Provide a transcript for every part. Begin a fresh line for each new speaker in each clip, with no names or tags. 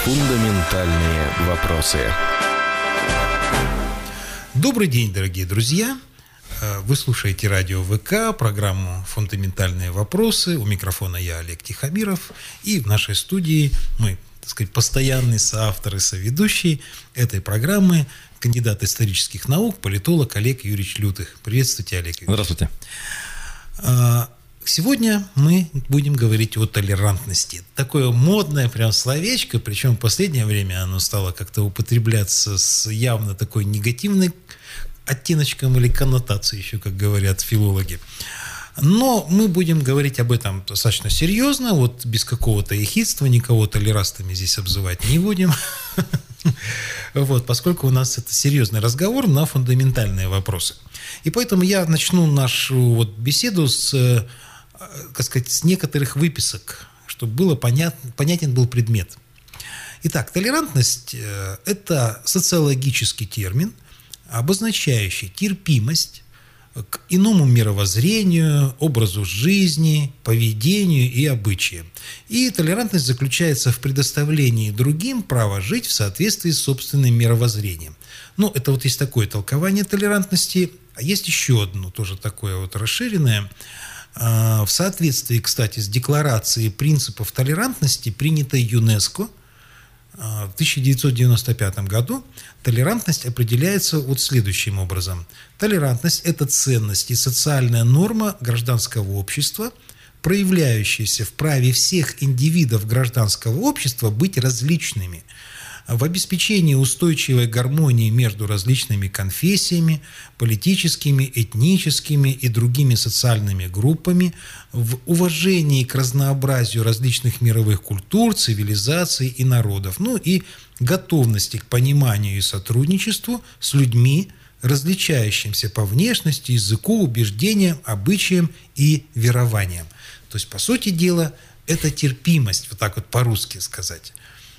Фундаментальные вопросы.
Добрый день, дорогие друзья. Вы слушаете радио ВК, программу «Фундаментальные вопросы». У микрофона я, Олег Тихомиров. И в нашей студии мы, так сказать, постоянный соавтор и соведущий этой программы, кандидат исторических наук, политолог Олег Юрьевич Лютых. Приветствуйте, Олег Юрьевич.
Здравствуйте.
Сегодня мы будем говорить о толерантности. Такое модное прям словечко, причем в последнее время оно стало как-то употребляться с явно такой негативной оттеночком или коннотацией, еще, как говорят филологи. Но мы будем говорить об этом достаточно серьезно, вот без какого-то ехидства, никого толерастами здесь обзывать не будем. Вот, поскольку у нас это серьезный разговор на фундаментальные вопросы. И поэтому я начну нашу беседу с, так сказать, с некоторых выписок, чтобы было понятен был предмет. Итак, толерантность – это социологический термин, обозначающий терпимость к иному мировоззрению, образу жизни, поведению и обычаям. И толерантность заключается в предоставлении другим права жить в соответствии с собственным мировоззрением. Ну, это вот есть такое толкование толерантности, а есть еще одно, тоже такое вот расширенное. В соответствии, кстати, с декларацией принципов толерантности, принятой ЮНЕСКО, в 1995 году толерантность определяется вот следующим образом. Толерантность – это ценность и социальная норма гражданского общества, проявляющаяся в праве всех индивидов гражданского общества быть различными, в обеспечении устойчивой гармонии между различными конфессиями, политическими, этническими и другими социальными группами, в уважении к разнообразию различных мировых культур, цивилизаций и народов, ну и готовности к пониманию и сотрудничеству с людьми, различающимся по внешности, языку, убеждениям, обычаям и верованиям. То есть, по сути дела, это терпимость, вот так вот по-русски сказать.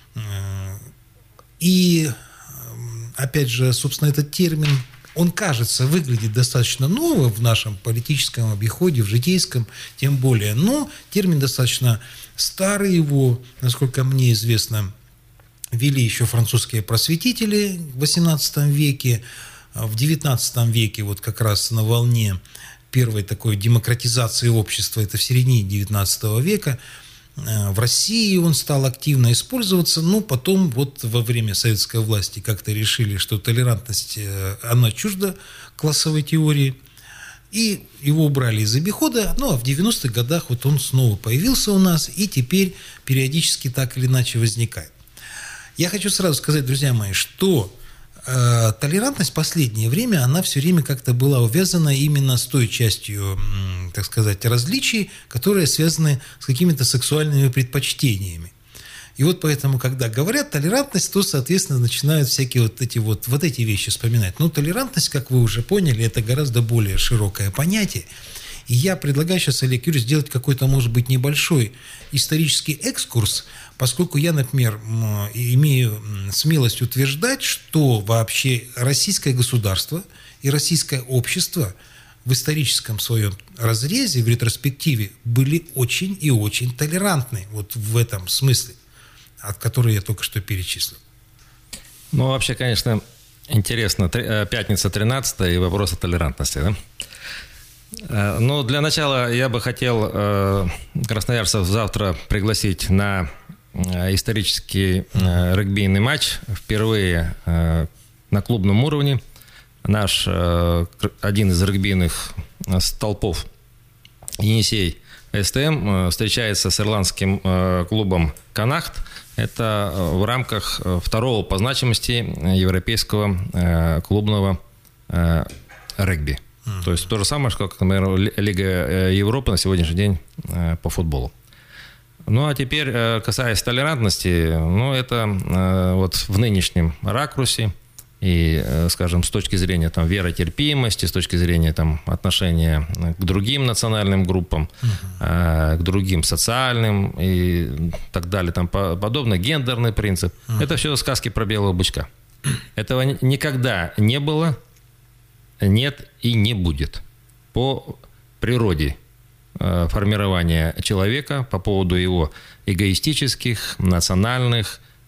И, опять же, собственно, этот термин, он, кажется, выглядит достаточно ново в нашем политическом обиходе, в житейском, тем более. Но термин достаточно старый, его, насколько мне известно, ввели еще французские просветители в XVIII веке. В XIX веке, вот как раз на волне первой такой демократизации общества, это в середине XIX века, в России он стал активно использоваться, но потом вот во время советской власти как-то решили, что толерантность, она чужда классовой теории, и его убрали из обихода, ну а в 90-х годах вот он снова появился у нас, и теперь периодически так или иначе возникает. Я хочу сразу сказать, друзья мои, что толерантность в последнее время, она все время как-то была увязана именно с той частью, так сказать, различий, которые связаны с какими-то сексуальными предпочтениями. И вот поэтому, когда говорят толерантность, то, соответственно, начинают всякие вот эти вещи вспоминать. Но толерантность, как вы уже поняли, это гораздо более широкое понятие. И я предлагаю сейчас, Олег Юрьевич, сделать какой-то, может быть, небольшой исторический экскурс, поскольку я, например, имею смелость утверждать, что вообще российское государство и российское общество в историческом своем разрезе, в ретроспективе, были очень и очень толерантны, вот в этом смысле, от которого я только что перечислил.
Ну, вообще, конечно, интересно. Пятница 13-я и вопрос о толерантности, да? Но для начала я бы хотел красноярцев завтра пригласить на исторический регбийный матч. Впервые на клубном уровне наш один из регбийных столпов Енисей СТМ встречается с ирландским клубом Канахт. Это в рамках второго по значимости европейского клубного регби. То есть то же самое, как, например, Лига Европы на сегодняшний день по футболу. Ну, а теперь, касаясь толерантности, ну, это вот в нынешнем ракурсе и, скажем, с точки зрения там, веротерпимости, с точки зрения там, отношения к другим национальным группам, к другим социальным и так далее, там подобное, гендерный принцип. Это все сказки про белого бычка. Этого никогда не было, нет и не будет. По природе формирования человека, по поводу его эгоистических, национальных,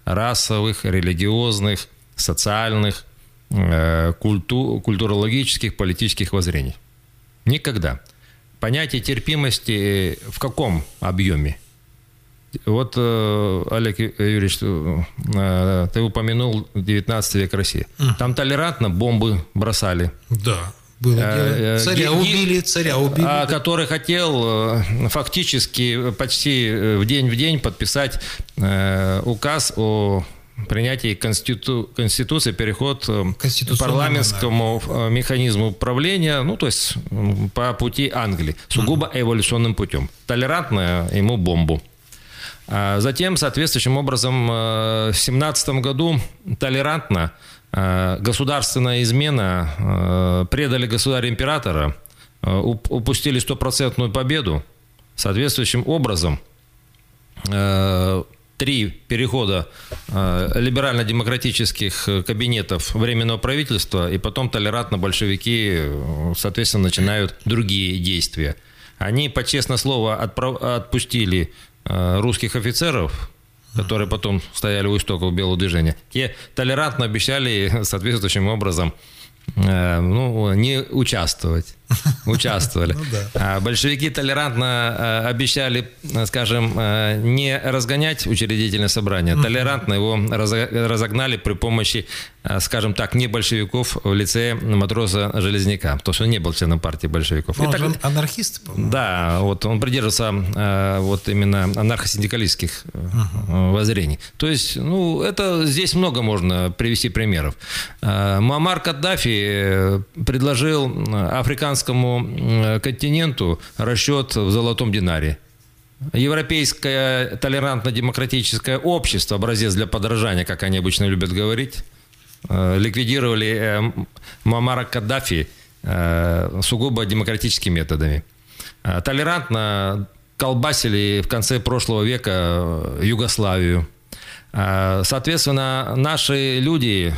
расовых, религиозных, социальных, культурологических, политических воззрений. Никогда. Понятие терпимости в каком объеме? Вот, Олег Юрьевич, ты упомянул 19 век России. Там толерантно бомбы бросали.
Да, было дело. Царя убили.
Который хотел фактически почти в день подписать указ о принятии Конституции, переход к парламентскому механизму управления, то есть по пути Англии, сугубо эволюционным путем. Толерантно ему бомбу. Затем, соответствующим образом, в 17 году толерантно государственная измена, предали государя-императора, упустили 100% победу. Соответствующим образом 3 перехода либерально-демократических кабинетов Временного правительства, и потом толерантно большевики, соответственно, начинают другие действия. Они, по честное слово, отпустили русских офицеров, которые потом стояли у истоков белого движения. Те толерантно обещали соответствующим образом не участвовать. Участвовали. А большевики толерантно обещали, скажем, не разгонять учредительное собрание, толерантно его разогнали при помощи, скажем так, не большевиков в лице матроса Железняка, потому что он не был членом партии большевиков.
Он же анархист, по-моему.
Да, вот он придерживался вот именно анархо-синдикалистских воззрений. То есть, это здесь много можно привести примеров. Муаммар Каддафи предложил африканскому континенту расчет в золотом динаре. Европейское толерантно-демократическое общество, образец для подражания, как они обычно любят говорить, ликвидировали Муаммара Каддафи сугубо демократическими методами. Толерантно колбасили в конце прошлого века Югославию. Соответственно, наши люди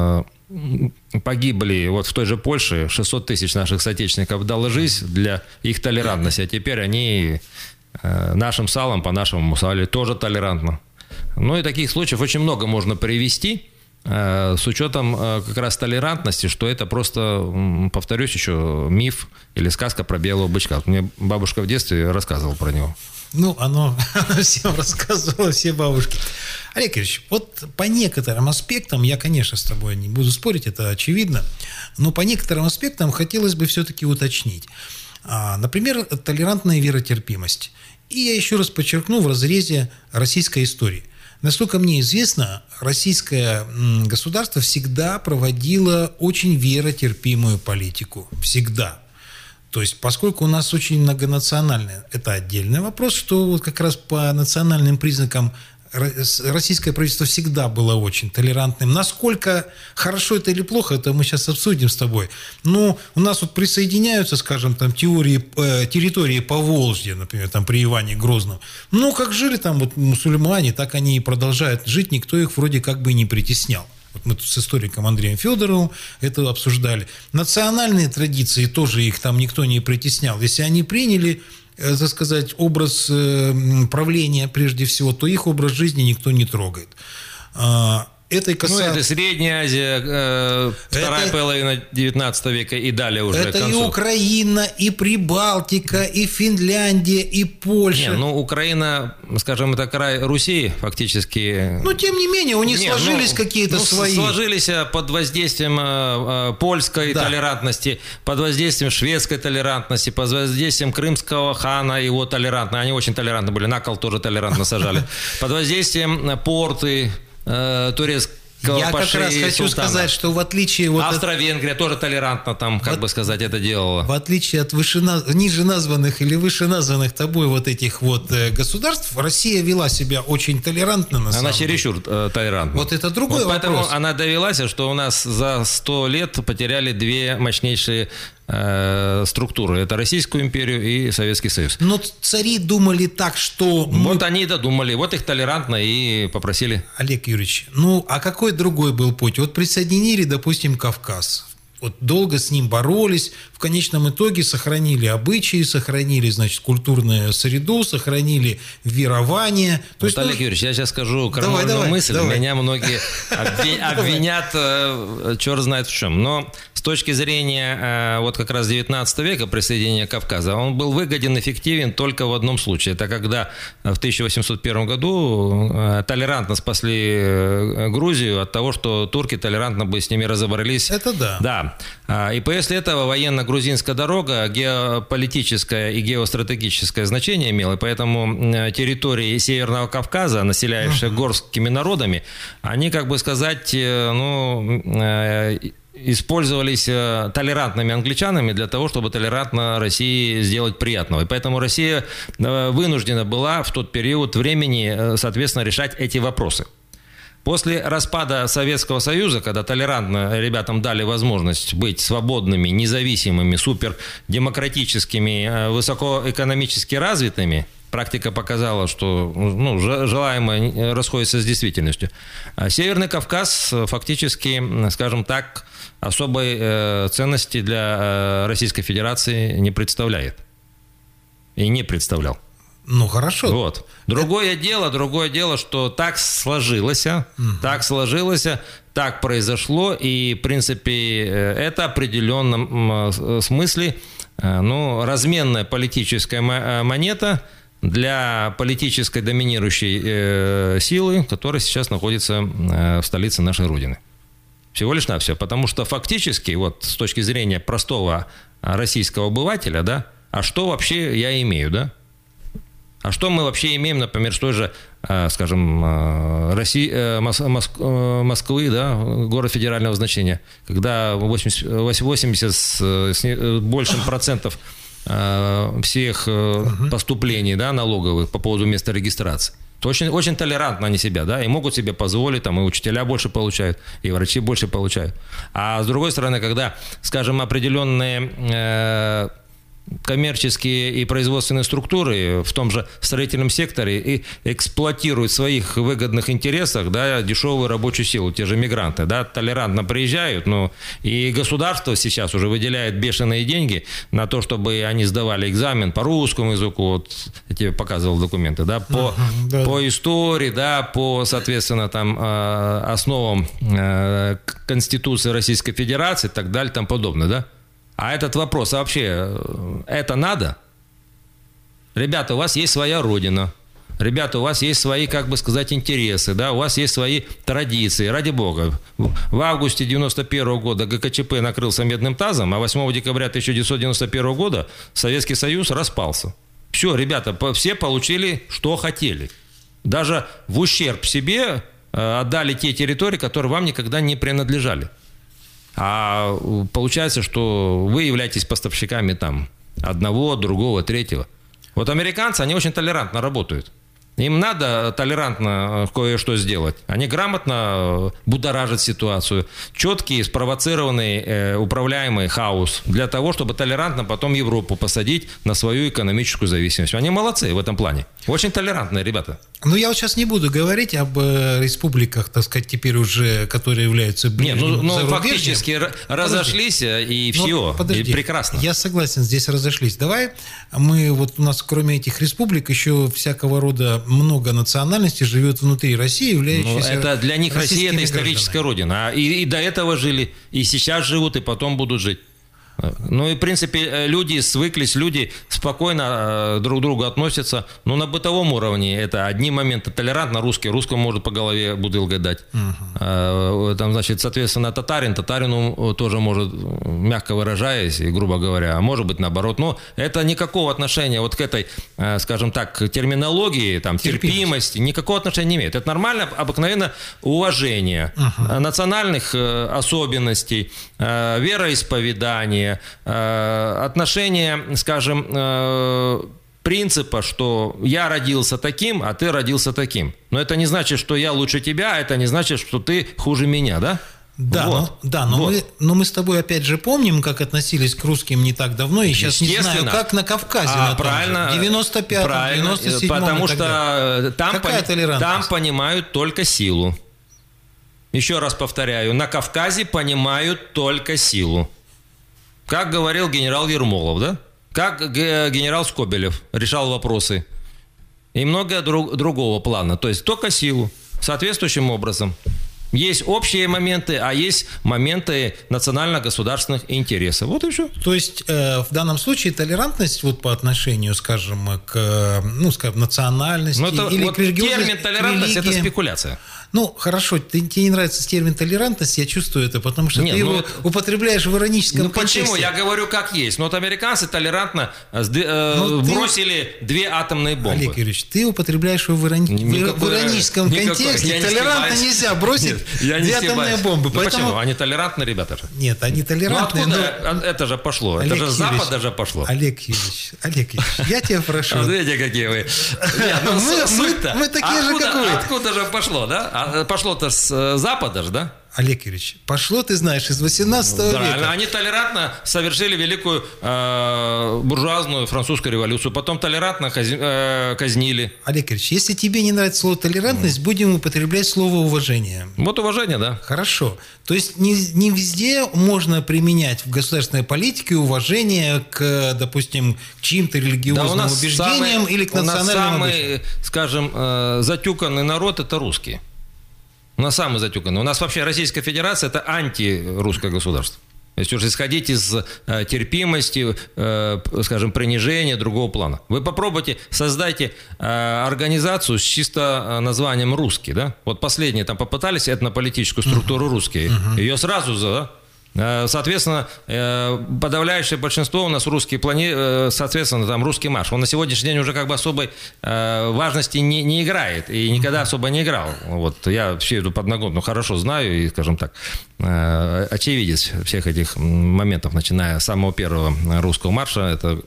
погибли вот в той же Польше, 600 тысяч наших соотечественников дало жизнь для их толерантности, а теперь они нашим салом, по-нашему мусали, тоже толерантно. И таких случаев очень много можно привести, с учетом как раз толерантности, что это просто, повторюсь еще, миф или сказка про белого бычка. Мне бабушка в детстве рассказывала про него.
Она всем рассказывала, все бабушки. Олег Ильич, вот по некоторым аспектам, я, конечно, с тобой не буду спорить, это очевидно, но по некоторым аспектам хотелось бы все-таки уточнить. Например, толерантная веротерпимость. И я еще раз подчеркну в разрезе российской истории. Насколько мне известно, российское государство всегда проводило очень веротерпимую политику. Всегда. То есть, поскольку у нас очень многонациональное, это отдельный вопрос, что вот как раз по национальным признакам российское правительство всегда было очень толерантным. Насколько хорошо это или плохо, это мы сейчас обсудим с тобой. Но у нас вот присоединяются, скажем, там территории Поволжья, например, там при Иване Грозном. Как жили там вот мусульмане, так они и продолжают жить, никто их вроде как бы не притеснял. Вот мы тут с историком Андреем Федоровым это обсуждали. Национальные традиции тоже их там никто не притеснял. Если они приняли, так сказать, образ правления прежде всего, то их образ жизни никто не трогает. Это
Средняя Азия, вторая половина 19 века и далее уже.
Это и Украина, и Прибалтика, и Финляндия, и Польша.
Украина, скажем, это край Руси фактически.
Тем не менее, у них сложились какие-то свои.
Сложились под воздействием польской толерантности, под воздействием шведской толерантности, под воздействием крымского хана, его толерантно. Они очень толерантны были, на кол тоже толерантно сажали. Под воздействием порты турецкого
Я как раз хочу сказать, что в отличие...
Австро-Венгрия тоже толерантно там, это делала.
В отличие от ниже названных или выше названных тобой вот этих вот государств, Россия вела себя очень толерантно на самом деле.
Она чересчур толерантна.
Вот это другой вопрос.
Поэтому она довелась, что у нас за 100 лет потеряли 2 мощнейшие структуры. Это Российскую империю и Советский Союз.
Но цари думали так, что...
Вот они и додумали. Вот их толерантно и попросили.
Олег Юрьевич, а какой другой был путь? Вот присоединили, допустим, Кавказ. вот долго с ним боролись, в конечном итоге сохранили обычаи, сохранили, значит, культурную среду, сохранили верование. То есть,
Олег Юрьевич, я сейчас скажу крамольную мысль.
Давай.
Меня многие обвинят, черт знает в чем. Но с точки зрения вот как раз 19 века, присоединения Кавказа, он был выгоден, эффективен только в одном случае. Это когда в 1801 году толерантно спасли Грузию от того, что турки толерантно бы с ними разобрались.
Это да.
Да. И после этого военно-грузинская дорога геополитическое и геостратегическое значение имела, и поэтому территории Северного Кавказа, населяющие горскими народами, они, как бы сказать, использовались толерантными англичанами для того, чтобы толерантно России сделать приятного. И поэтому Россия вынуждена была в тот период времени, соответственно, решать эти вопросы. После распада Советского Союза, когда толерантно ребятам дали возможность быть свободными, независимыми, супердемократическими, высокоэкономически развитыми, практика показала, что желаемое расходится с действительностью. Северный Кавказ фактически, скажем так, особой ценности для Российской Федерации не представляет. И не представлял.
Ну, хорошо.
Вот. Другое дело, что так сложилось, так произошло, и, в принципе, это в определенном смысле разменная политическая монета для политической доминирующей силы, которая сейчас находится в столице нашей Родины. Всего лишь навсего. Потому что фактически, вот с точки зрения простого российского обывателя, да, а что вообще я имею, да? А что мы вообще имеем, например, с той же, скажем, Москвы, да, город федерального значения, когда 80 с большим процентов всех поступлений, да, налоговых по поводу места регистрации. Очень, очень толерантно они себя, да, и могут себе позволить, там, и учителя больше получают, и врачи больше получают. А с другой стороны, когда, скажем, определенные коммерческие и производственные структуры в том же строительном секторе и эксплуатируют в своих выгодных интересах, да, дешевую рабочую силу, те же мигранты, да, толерантно приезжают, и государство сейчас уже выделяет бешеные деньги на то, чтобы они сдавали экзамен по русскому языку, вот я тебе показывал документы, да, по истории, да, по, соответственно, там основам Конституции Российской Федерации и так далее, и тому подобное, да. А этот вопрос, а вообще это надо? Ребята, у вас есть своя родина. Ребята, у вас есть свои, как бы сказать, интересы, да, у вас есть свои традиции, ради бога. В августе 1991 года ГКЧП накрылся медным тазом, а 8 декабря 1991 года Советский Союз распался. Все, ребята, все получили, что хотели. Даже в ущерб себе отдали те территории, которые вам никогда не принадлежали. А получается, что вы являетесь поставщиками там одного, другого, третьего. Вот американцы, они очень толерантно работают. Им надо толерантно кое-что сделать. Они грамотно будоражат ситуацию. Четкий, спровоцированный, управляемый хаос для того, чтобы толерантно потом Европу посадить на свою экономическую зависимость. Они молодцы в этом плане. Очень толерантные ребята.
Ну, я вот сейчас не буду говорить об республиках, так сказать, теперь уже, которые являются ближним зарубежьем.
Фактически разошлись, и все, и прекрасно.
Я согласен, здесь разошлись. Давай мы, вот у нас кроме этих республик еще всякого рода много национальностей живет внутри России, являющихся
это для них Россия – это историческая родина. И до этого жили, и сейчас живут, и потом будут жить. Ну и, в принципе, люди свыклись, люди спокойно друг к другу относятся. Но на бытовом уровне это одни моменты. Толерантно русскому может по голове бутылкой дать. Там, значит, соответственно, татарину тоже может, мягко выражаясь, и грубо говоря, а может быть наоборот. Но это никакого отношения вот к этой, скажем так, терминологии, там, терпимости, никакого отношения не имеет. Это нормально, обыкновенно уважение национальных особенностей, вероисповедания, отношение, скажем, принципа, что я родился таким, а ты родился таким. Но это не значит, что я лучше тебя, а это не значит, что ты хуже меня, да?
Да, вот. Но мы с тобой опять же помним, как относились к русским не так давно, и сейчас не знаю, как на Кавказе.
Правильно.
95-м, 97-м.
Потому что там
понимают
только силу. еще раз повторяю, на Кавказе понимают только силу. Как говорил генерал Ермолов, да? Как генерал Скобелев решал вопросы. И многое другого плана. То есть только силу. Соответствующим образом. Есть общие моменты, а есть моменты национально-государственных интересов. Вот и все.
То есть в данном случае толерантность вот по отношению, скажем, к, ну, скажем, национальности или
вот
к религиозности.
Термин толерантность – это спекуляция.
Ну, хорошо, тебе не нравится термин толерантность, я чувствую это, потому что ты его употребляешь в ироническом контексте.
Почему? Я говорю, как есть. Но вот американцы толерантно бросили 2 атомные бомбы.
Олег Юрьевич, ты употребляешь его в ироническом контексте. Толерантно нельзя бросить 2 атомные бомбы.
Почему? Они толерантны, ребята же.
Нет, они толерантны.
Ну, откуда это же пошло? Это же с Запада же пошло.
Олег Юрьевич, я тебя прошу.
Видите, какие вы.
Мы такие же, как вы.
Откуда же пошло, да? А пошло-то с Запада же, да?
Олег Юрьевич, пошло, ты знаешь, из 18 века.
Они толерантно совершили великую буржуазную французскую революцию, потом толерантно казнили.
Олег Юрьевич, если тебе не нравится слово толерантность, будем употреблять слово уважение.
Вот уважение, да.
Хорошо. То есть не везде можно применять в государственной политике уважение к, допустим, к чьим-то религиозным убеждениям или к национальному
обычаю. У нас самый, скажем, затюканный народ – это русские. У нас самый затюканный. У нас вообще Российская Федерация – это антирусское государство. Если уж исходить из терпимости, скажем, принижения другого плана. Вы попробуйте, создайте организацию с чисто названием «русский». Да? Вот последние там попытались этнополитическую структуру «русские». Ее сразу соответственно, подавляющее большинство у нас русские соответственно, там русский марш. Он на сегодняшний день уже как бы особой важности не играет и никогда особо не играл. Вот я всю эту подноготную хорошо знаю и, скажем так, очевидец всех этих моментов, начиная с самого первого русского марша, это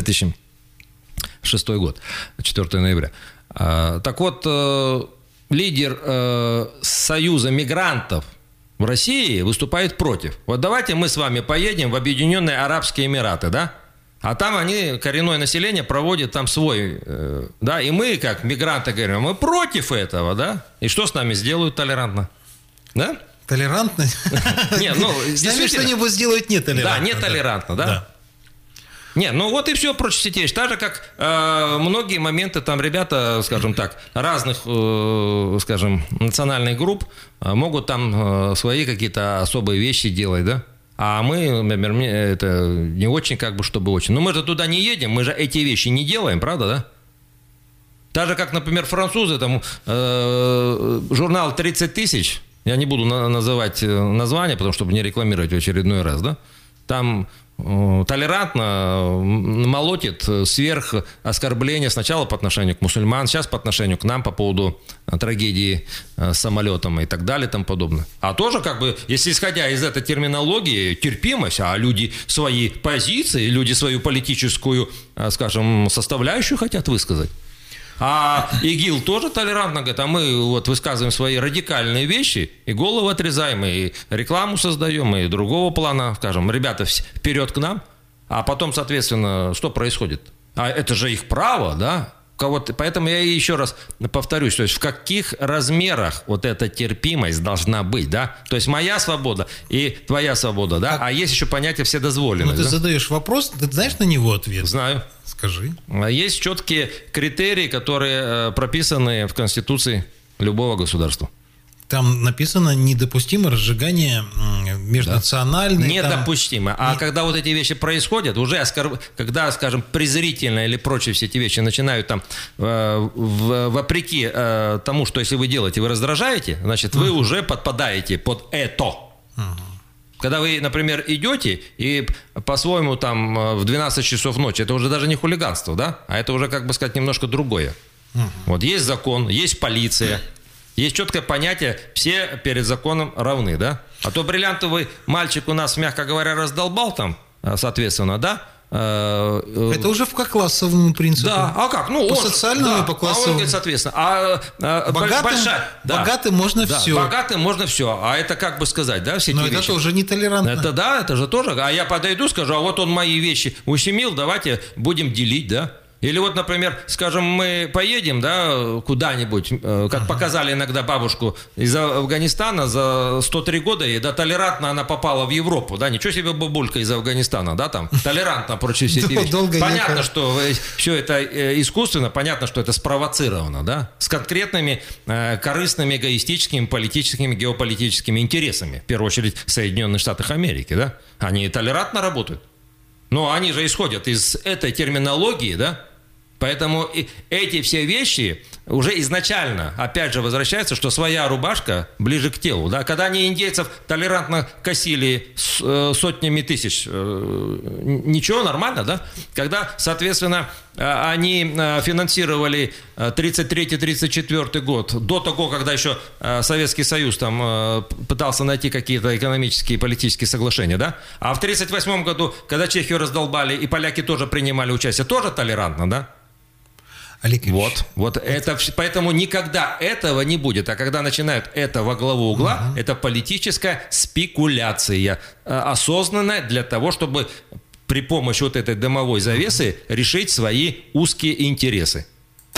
2006 год, 4 ноября. Так вот, лидер Союза мигрантов в России выступает против. Вот давайте мы с вами поедем в Объединенные Арабские Эмираты, да? А там они, коренное население, проводят там свой, да? И мы, как мигранты, говорим, мы против этого, да? И что с нами сделают толерантно? Да?
Толерантно?
Нет, ну,
с нами что-нибудь сделают нетолерантно.
Да, нетолерантно, да? Не, ну вот и все прочь сетей. Так же, как многие моменты там ребята, скажем так, разных, скажем, национальных групп могут там свои какие-то особые вещи делать, да? А мы, например, это не очень как бы, чтобы очень. Но мы же туда не едем, мы же эти вещи не делаем, правда, да? Так же, как, например, французы, там, журнал «30 тысяч», я не буду называть название, потому чтобы не рекламировать в очередной раз, да? Там толерантно молотит сверх оскорбления сначала по отношению к мусульман, сейчас по отношению к нам по поводу трагедии с самолетом и так далее и тому подобное. А тоже как бы, если исходя из этой терминологии, терпимость, а люди свои позиции, люди свою политическую, скажем, составляющую хотят высказать. А ИГИЛ тоже толерантно говорит, а мы вот высказываем свои радикальные вещи, и голову отрезаем, и рекламу создаем, и другого плана, скажем, ребята, вперед к нам, а потом, соответственно, что происходит? А это же их право, да? Поэтому я еще раз повторюсь, то есть в каких размерах вот эта терпимость должна быть, да? То есть моя свобода и твоя свобода, да? А есть еще понятие вседозволенность.
Ну, ты задаешь вопрос, ты знаешь на него ответ?
Знаю.
Скажи.
Есть четкие критерии, которые прописаны в Конституции любого государства.
Там написано недопустимо разжигание межнациональной...
Недопустимо. А когда вот эти вещи происходят, уже когда, скажем, презрительно или прочие все эти вещи начинают там, вопреки тому, что если вы делаете, вы раздражаете, значит, вы уже подпадаете под это. Когда вы, например, идете и по-своему там в 12 часов ночи, это уже даже не хулиганство, да? А это уже, как бы сказать, немножко другое. Вот есть закон, есть полиция, есть четкое понятие, все перед законом равны, да? А то бриллиантовый мальчик у нас, мягко говоря, раздолбал там, соответственно, да?
Это уже по классовому принципу.
Да, а как? Ну,
по социальному и по классовому.
А он говорит, соответственно,
богатым можно все.
Богатым можно все. А это как бы сказать, да, все эти вещи?
Но это тоже нетолерантно.
Это да, это же тоже. А я подойду, скажу, а вот он мои вещи ущемил, давайте будем делить, да? Или вот, например, скажем, мы поедем, да, куда-нибудь, как показали иногда бабушку из Афганистана за 103 года, и да, толерантно она попала в Европу, да, ничего себе бабулька из Афганистана, да, там, толерантно против всех этих вещей. Понятно, что все это искусственно, понятно, что это спровоцировано, да, с конкретными корыстными, эгоистическими, политическими, геополитическими интересами, в первую очередь Соединенных Штатов Америки, да, они толерантно работают. Но они же исходят из этой терминологии, да? Поэтому эти все вещи уже изначально, опять же, возвращаются, что своя рубашка ближе к телу. Да? Когда они индейцев толерантно косили сотнями тысяч, ничего, нормально, да? Когда, соответственно, они финансировали 1933-1934 год, до того, когда еще Советский Союз там пытался найти какие-то экономические и политические соглашения, да? А в 1938 году, когда Чехию раздолбали, и поляки тоже принимали участие, тоже толерантно, да? Вот это, поэтому никогда этого не будет. А когда начинают это во главу угла, это политическая спекуляция, осознанная для того, чтобы при помощи вот этой дымовой завесы решить свои узкие интересы.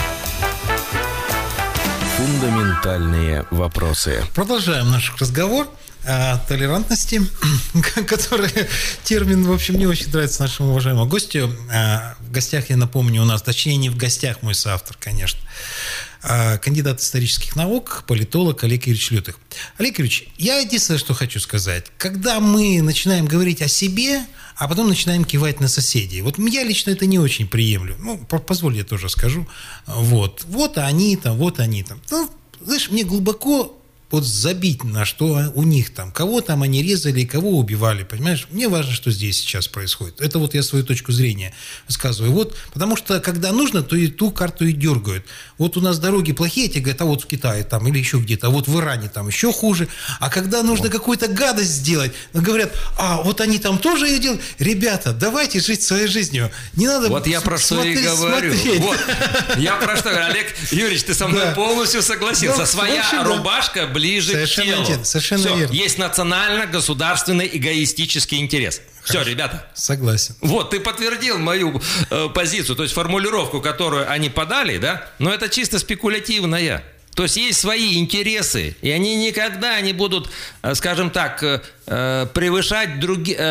Фундаментальные вопросы.
Продолжаем наш разговор о толерантности, который термин, в общем, не очень нравится нашему уважаемому гостю. В гостях, я напомню, у нас, точнее, не в гостях мой соавтор, конечно, кандидат исторических наук, политолог Олег Юрьевич Лютых. Олег Юрьевич, я единственное, что хочу сказать. Когда мы начинаем говорить о себе, а потом начинаем кивать на соседей. Вот я лично это не очень приемлю. Ну, позволь, я тоже скажу. Вот они там, вот они там. Ну, знаешь, мне глубоко вот забить на что у них там, кого там они резали, кого убивали, понимаешь? Мне важно, что здесь сейчас происходит. Это вот я свою точку зрения высказываю. Вот, потому что, когда нужно, то и ту карту и дергают. Вот у нас дороги плохие, тебе говорят, а вот в Китае там или еще где-то, а вот в Иране там еще хуже. А когда нужно какую-то гадость сделать, говорят, а вот они там тоже ее делают. Ребята, давайте жить своей жизнью. Не надо
вот я про что и говорю. Вот. Я про что говорю. Олег Юрьевич, ты со мной полностью согласился. Своя рубашка ближе
совершенно
к телу.
Совершенно
все,
верно.
есть национально-государственный эгоистический интерес. Все, ребята.
Согласен.
Вот, ты подтвердил мою позицию, то есть формулировку, которую они подали, да? Но это чисто спекулятивная. То есть есть свои интересы, и они никогда не будут, скажем так, превышать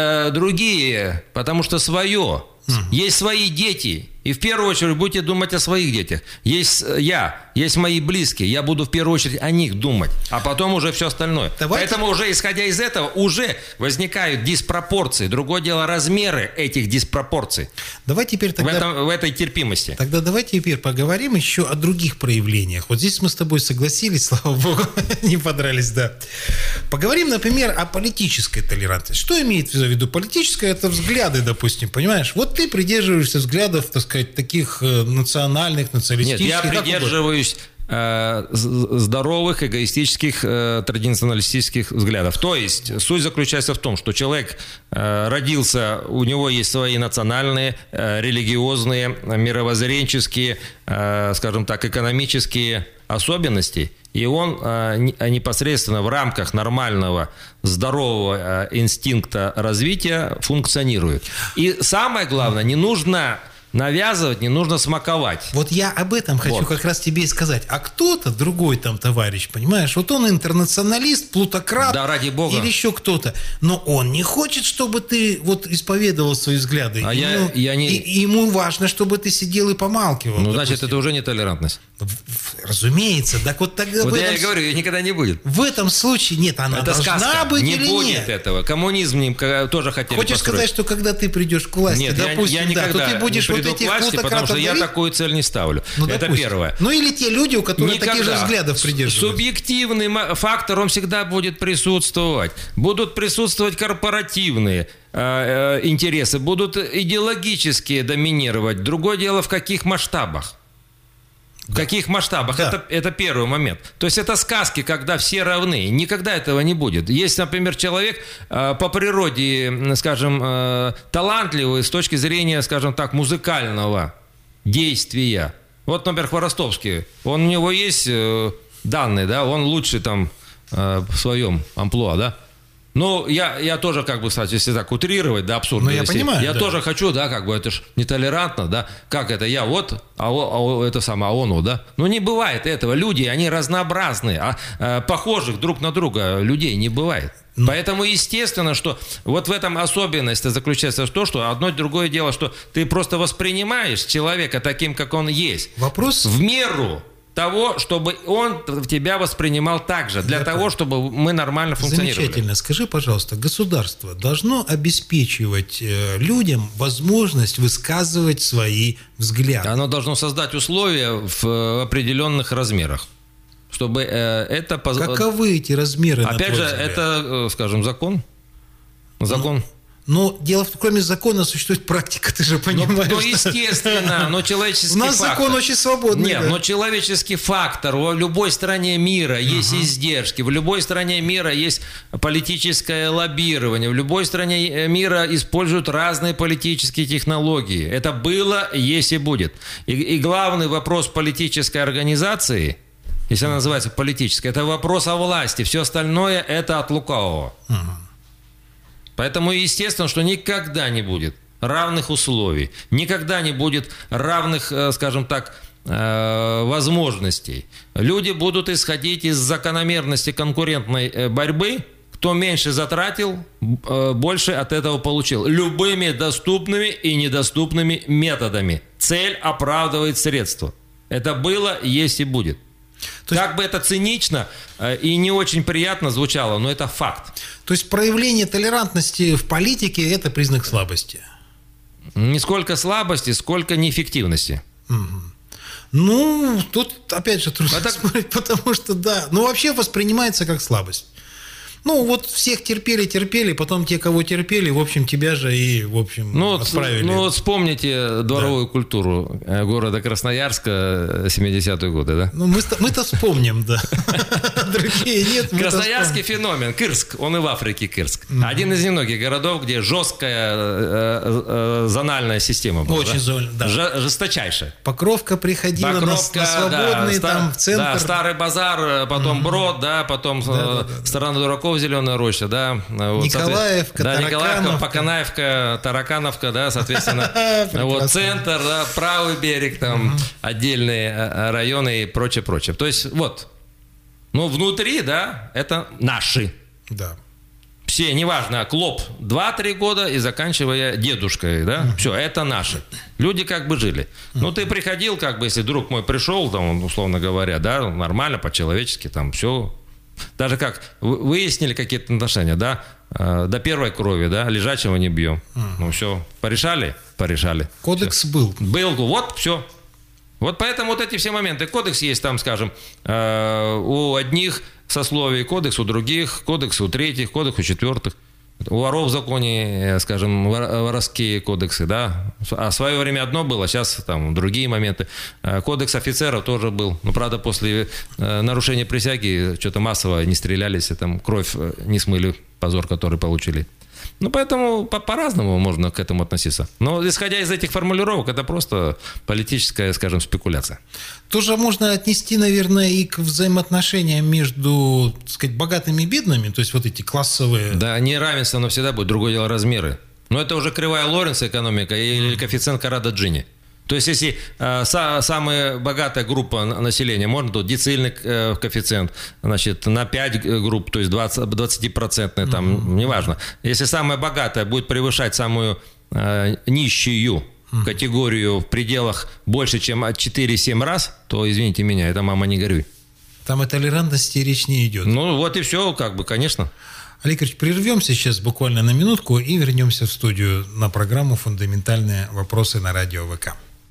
другие, потому что свое. Есть свои дети. И в первую очередь будете думать о своих детях. Есть я, есть мои близкие. Я буду в первую очередь о них думать. А потом уже все остальное. Поэтому уже исходя из этого уже возникают диспропорции. Другое дело размеры этих диспропорций.
Давай теперь тогда,
в этой терпимости.
Тогда давай теперь поговорим еще о других проявлениях. Вот здесь мы с тобой согласились, слава богу, не подрались, да. Поговорим, например, о политической толерантности. Что имеет в виду политическая? Это взгляды, допустим, понимаешь? Вот ты придерживаешься взглядов, так сказать, таких национальных, националистических.
Нет, я придерживаюсь здоровых, эгоистических, традиционалистических взглядов. То есть суть заключается в том, что человек родился, у него есть свои национальные, религиозные, мировоззренческие, скажем так, экономические особенности, и он непосредственно в рамках нормального, здорового инстинкта развития функционирует. И самое главное, не нужно навязывать, не нужно смаковать.
Вот я об этом хочу как раз тебе и сказать. А кто-то, другой там товарищ, понимаешь, вот он интернационалист, плутократ,
да, ради бога,
или еще кто-то, но он не хочет, чтобы ты вот исповедовал свои взгляды.
А и
ему важно, чтобы ты сидел и помалкивал.
Ну, значит, это уже не толерантность.
Разумеется. Так вот тогда...
Вот я и говорю, ее никогда не будет.
В этом случае нет, она это должна сказка. Быть
не
или
будет
нет?
Этого. Коммунизм тоже хотели
Хочешь
построить.
сказать, что когда ты придешь к власти,
нет,
допустим,
я никогда
то ты будешь
не приду
вот этих
к власти, потому что я такую цель не ставлю. Ну, это первое.
Ну или те люди, у которых таких же взглядов придерживаются.
Субъективный фактор, он всегда будет присутствовать. Будут присутствовать корпоративные интересы, будут идеологические доминировать. Другое дело, в каких масштабах. В каких масштабах? Да. Это первый момент. То есть это сказки, когда все равны. Никогда этого не будет. Есть, например, человек по природе, скажем, талантливый с точки зрения, скажем так, музыкального действия. Вот, например, Хворостовский. У него есть данные, да, он лучший там в своем амплуа, да? Ну, я тоже, как бы, кстати, если так утрировать, да, абсурдно.
Я понимаю,
я тоже хочу, да, как бы, это ж нетолерантно, да. Как это, я вот, это самое, а он вот, да. Ну, не бывает этого. Люди, они разнообразные, похожих друг на друга людей не бывает. Поэтому, естественно, что вот в этом особенность заключается в том, что одно другое дело, что ты просто воспринимаешь человека таким, как он есть.
Вопрос
в меру того, чтобы он тебя воспринимал так же, для того, чтобы мы нормально функционировали.
Замечательно. Скажи, пожалуйста, государство должно обеспечивать людям возможность высказывать свои взгляды?
Оно должно создать условия в определенных размерах, чтобы это...
Каковы эти размеры?
Опять же, это, скажем, закон. Закон.
Но дело в том, кроме закона существует практика, ты же понимаешь.
Ну, естественно, но человеческий фактор.
У нас закон очень свободный.
Нет, но человеческий фактор. В любой стране мира есть издержки, в любой стране мира есть политическое лоббирование, в любой стране мира используют разные политические технологии. Это было, есть и будет. И главный вопрос политической организации, если она называется политической, это вопрос о власти. Все остальное это от лукавого. Поэтому естественно, что никогда не будет равных условий, никогда не будет равных, скажем так, возможностей. Люди будут исходить из закономерности конкурентной борьбы. Кто меньше затратил, больше от этого получил. Любыми доступными и недоступными методами. Цель оправдывает средства. Это было, есть и будет. Как бы это цинично и не очень приятно звучало, но это факт.
То есть проявление толерантности в политике – это признак слабости?
Не сколько слабости, сколько неэффективности.
Ну, тут опять же трудно спорить, потому что да. Ну, вообще воспринимается как слабость. Ну, вот всех терпели, потом те, кого терпели, в общем, тебя же и, в общем, отправили.
Ну, вот вспомните дворовую культуру города Красноярска 70-е годы, да?
Ну, мы-то вспомним, да. Другие нет.
Красноярский феномен. Кырск, он и в Африке Кырск. Один из немногих городов, где жесткая зональная система была.
Очень зональная, да.
Жесточайшая.
Покровка приходила на свободный, там, в центр.
Да, Старый базар, потом Брод, да, потом сторона дураков, Зеленая роща, да. Вот,
Николаевка,
Николаевка, Поканаевка, Таракановка, да, соответственно. Вот центр, да, правый берег, там отдельные районы и прочее. То есть, вот. Ну, внутри, да, это наши.
Да.
Все, неважно, клоп 2-3 года и заканчивая дедушкой, да, все, это наши. Люди как бы жили. Ну, ты приходил, как бы, если друг мой пришел, там, условно говоря, да, нормально, по-человечески, там, все. Даже как выяснили какие-то отношения, да, до первой крови, да, лежачего не бьем. Ну, все, порешали.
Кодекс
все.
был,
вот, все. Вот поэтому вот эти все моменты. Кодекс есть там, скажем, у одних сословий кодекс, у других кодекс, у третьих кодекс, у четвертых. У воров в законе, скажем, воровские кодексы, да. А в свое время одно было, сейчас там другие моменты. Кодекс офицеров тоже был. Но, правда, после нарушения присяги что-то массово не стрелялись, и там кровь не смыли, позор, который получили. Ну, поэтому по-разному можно к этому относиться. Но, исходя из этих формулировок, это просто политическая, скажем, спекуляция.
Тоже можно отнести, наверное, и к взаимоотношениям между, так сказать, богатыми и бедными, то есть вот эти классовые...
Да, неравенство, оно всегда будет, другое дело размеры. Но это уже кривая Лоренца экономика или коэффициент Карада-Джини. То есть, если самая богатая группа населения, можно тут децильный коэффициент, значит, на 5 групп, то есть 20%, там, неважно. Если самая богатая будет превышать самую нищую категорию в пределах больше, чем от 4-7 раз, то, извините меня, это мама не горюй.
Там о толерантности речь не идет.
Ну, вот и все, как бы, конечно.
Олег Ильич, прервемся сейчас буквально на минутку и вернемся в студию на программу «Фундаментальные вопросы» на радио ВК.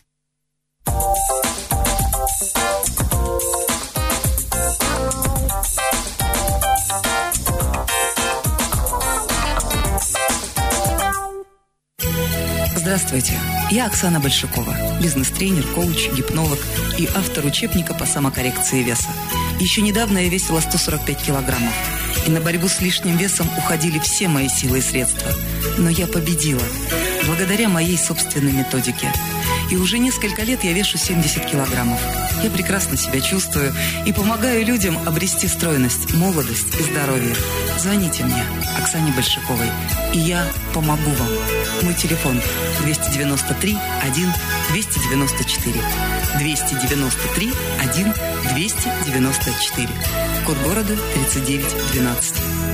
Здравствуйте, я Оксана Большакова, бизнес-тренер, коуч, гипнолог и автор учебника по самокоррекции веса. Еще недавно я весила 145 килограммов, и на борьбу с лишним весом уходили все мои силы и средства. Но я победила, благодаря моей собственной методике. И уже несколько лет я вешу 70 килограммов. Я прекрасно себя чувствую и помогаю людям обрести стройность, молодость и здоровье. Звоните мне, Оксане Большаковой, и я помогу вам. Мой телефон 293 1 294. 293 1 294. Код города 3912.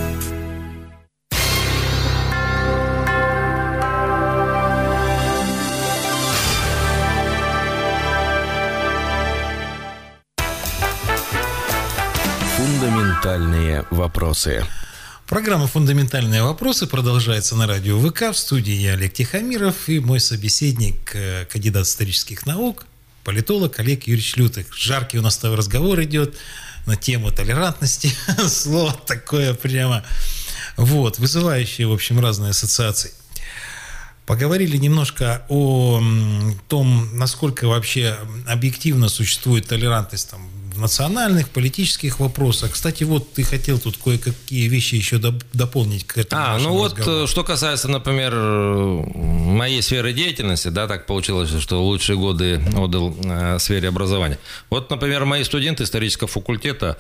Фундаментальные вопросы.
Программа «Фундаментальные вопросы» продолжается на радио ВК. В студии я, Олег Тихомиров, и мой собеседник, кандидат исторических наук, политолог Олег Юрьевич Лютых. Жаркий у нас разговор идет на тему толерантности. Слово такое прямо, вызывающее, в общем, разные ассоциации. Поговорили немножко о том, насколько вообще объективно существует толерантность там, в национальных, политических вопросах. Кстати, ты хотел тут кое-какие вещи еще дополнить к этому разговору.
Что касается, например, моей сферы деятельности, да, так получилось, что лучшие годы отдал сфере образования. Например, мои студенты исторического факультета,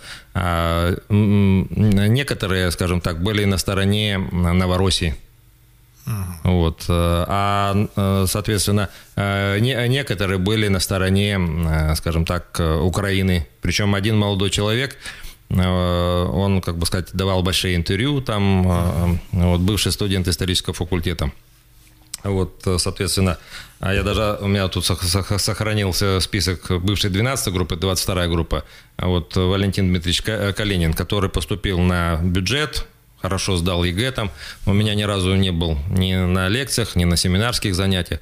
некоторые, скажем так, были на стороне Новороссии. Соответственно, некоторые были на стороне, скажем так, Украины. Причем один молодой человек, он, давал большие интервью, там, бывший студент исторического факультета. Соответственно, у меня тут сохранился список бывшей 12-й группы, 22-я группа. Валентин Дмитриевич Калинин, который поступил на бюджет, хорошо сдал ЕГЭ там, у меня ни разу не был ни на лекциях, ни на семинарских занятиях.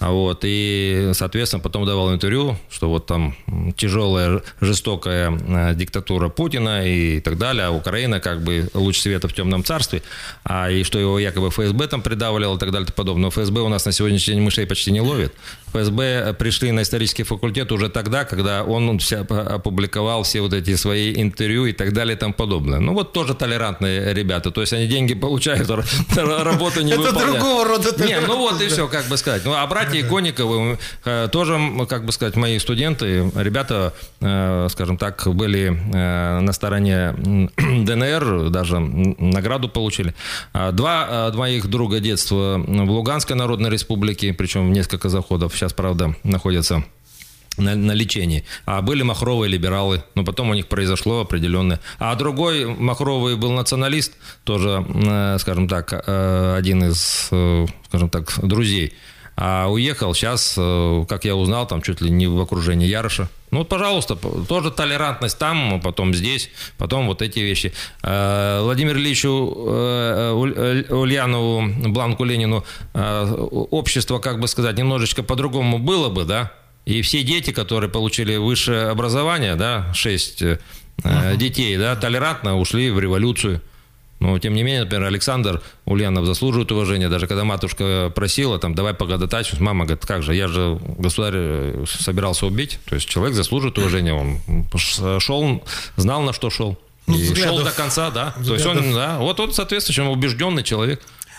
И, соответственно, потом давал интервью, что там тяжелая, жестокая диктатура Путина и так далее, а Украина луч света в темном царстве, и что его якобы ФСБ там придавливало и так далее и подобное. Но ФСБ у нас на сегодняшний день мышей почти не ловит. ФСБ пришли на исторический факультет уже тогда, когда он опубликовал все эти свои интервью и так далее и тому подобное. Тоже толерантные ребята. То есть они деньги получают, работу не выполняют.
Это другого рода толерантность.
И все, сказать. А братья Иконниковы тоже, мои студенты, ребята, скажем так, были на стороне ДНР, даже награду получили. Два моих друга детства в Луганской Народной Республике, причем несколько заходов, сейчас, правда, находятся на лечении. А были махровые либералы, но потом у них произошло определенное. А другой махровый был националист, тоже, скажем так, один из, скажем так, друзей. А уехал сейчас, как я узнал, там чуть ли не в окружении Яроша. Пожалуйста, тоже толерантность там, потом здесь, потом эти вещи. Владимиру Ильичу Ульянову, Бланку Ленину, общество, немножечко по-другому было бы, да? И все дети, которые получили высшее образование, да, 6 детей, да, толерантно ушли в революцию. Но, тем не менее, например, Александр Ульянов заслуживает уважения. Даже когда матушка просила, давай походатайствуем, мама говорит, как же, я же государь собирался убить. То есть человек заслуживает уважения. Он шел, знал, на что шел. И шел до конца, да. То есть он, соответственно, убежденный человек.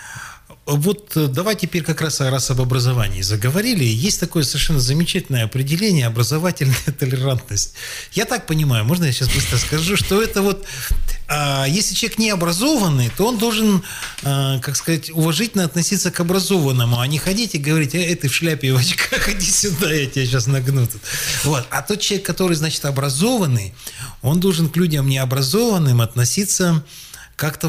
Давай теперь как раз об образовании заговорили. Есть такое совершенно замечательное определение — образовательная толерантность. Я так понимаю, можно я сейчас быстро скажу, что это если человек не образованный, то он должен, уважительно относиться к образованному, а не ходить и говорить, ты в шляпе и в очках, иди сюда, я тебя сейчас нагну. А тот человек, который, образованный, он должен к людям необразованным относиться как-то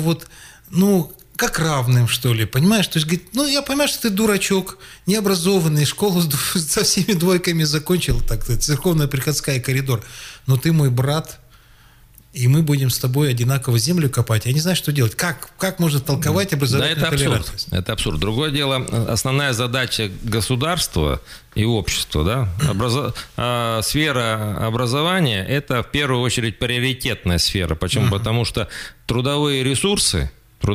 как равным, что ли, понимаешь? То есть, говорит, я понимаю, что ты дурачок, необразованный, школу со всеми двойками закончил, церковно-приходская коридор, но ты мой брат, и мы будем с тобой одинаково землю копать. Я не знаю, что делать. Как можно толковать образовательную толерантность?
Это абсурд. Другое дело, основная задача государства и общества, да, сфера образования – это в первую очередь приоритетная сфера. Почему? Потому что трудовые ресурсы,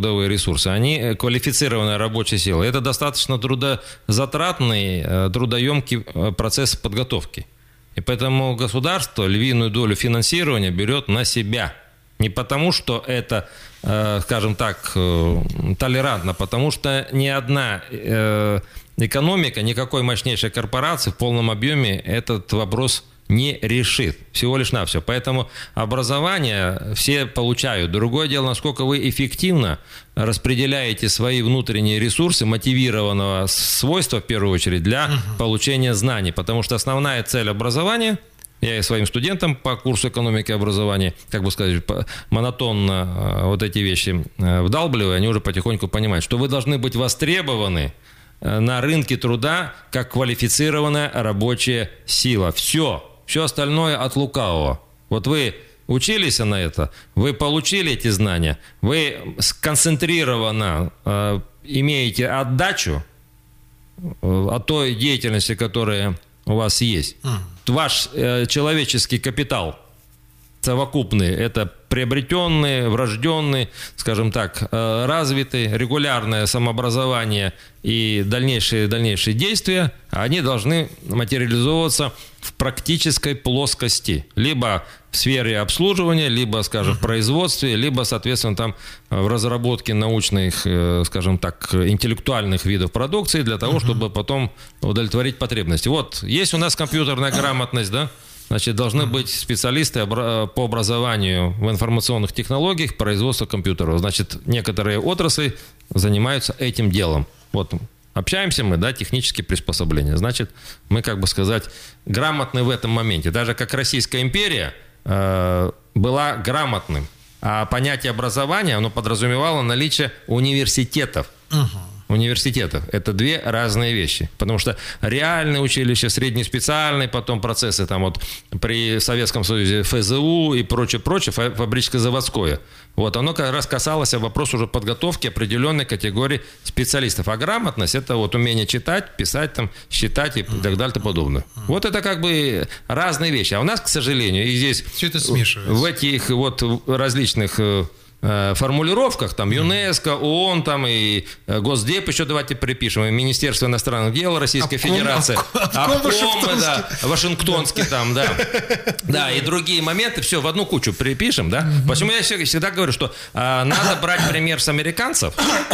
они квалифицированная рабочая сила. Это достаточно трудозатратный, трудоемкий процесс подготовки. И поэтому государство львиную долю финансирования берет на себя. Не потому, что это, скажем так, толерантно, потому что ни одна экономика, никакой мощнейшей корпорации в полном объеме этот вопрос не решит. Всего лишь навсего. Поэтому образование все получают. Другое дело, насколько вы эффективно распределяете свои внутренние ресурсы мотивированного свойства, в первую очередь, для получения знаний. Потому что основная цель образования, я и своим студентам по курсу экономики и образования, как бы сказать, монотонно вот эти вещи вдалбливаю, они уже потихоньку понимают, что вы должны быть востребованы на рынке труда как квалифицированная рабочая сила. Все остальное от лукавого. Вот вы учились на это, вы получили эти знания, вы сконцентрированно имеете отдачу от той деятельности, которая у вас есть. Ваш человеческий капитал совокупный, это приобретенные, врожденные, скажем так, развитые, регулярное самообразование и дальнейшие действия, они должны материализовываться в практической плоскости. Либо в сфере обслуживания, либо, скажем, в производстве, либо, соответственно, там в разработке научных, скажем так, интеллектуальных видов продукции для того, чтобы потом удовлетворить потребности. Вот, есть у нас компьютерная грамотность, да? Значит, должны быть специалисты по образованию в информационных технологиях, производству компьютеров. Значит, некоторые отрасли занимаются этим делом. Вот, общаемся мы, да, технические приспособления. Значит, мы, как бы сказать, грамотны в этом моменте. Даже как Российская империя была грамотным. А понятие образования, оно подразумевало наличие университетов. Университетов. Это две разные вещи. Потому что реальное училище, среднеспециальные потом процессы, там вот при Советском Союзе ФЗУ и прочее, фабрично-заводское. Вот, оно как раз касалось вопроса уже подготовки определенной категории специалистов. А грамотность – это вот умение читать, писать, там, считать и так далее и тому подобное. Вот это как бы разные вещи. А у нас, к сожалению, и здесь
все это смешивается.
В этих вот различных формулировках, там, ЮНЕСКО, ООН, там, и Госдеп, еще давайте припишем, и Министерство иностранных дел Российской Федерации, обкомы, да, Вашингтонский, там, да, да, и другие моменты, все в одну кучу припишем, да. Почему я всегда говорю, что надо брать пример с американцев,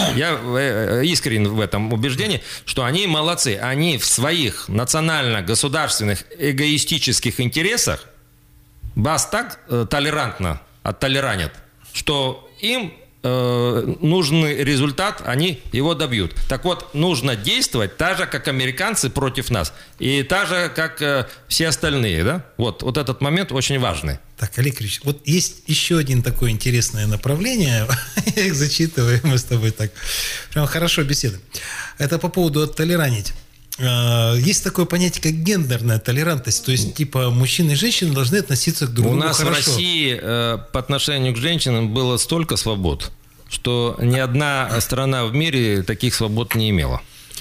я искренне в этом убеждении, что они молодцы, они в своих национально-государственных эгоистических интересах вас так толерантно оттолеранят, что им нужный результат, они его добьют. Так вот, нужно действовать так же, как американцы против нас, и так же, как все остальные. Да? Вот этот момент очень важный.
Так, Олег Ильич, вот есть еще один такое интересное направление, я их зачитываю, мы с тобой так прям хорошо беседуем. Это по поводу толеранить. Есть такое понятие, как гендерная толерантность, то есть, типа, мужчины и женщины должны относиться к друг другу хорошо.
У нас в России по отношению к женщинам было столько свобод, что ни одна страна в мире таких свобод не имела.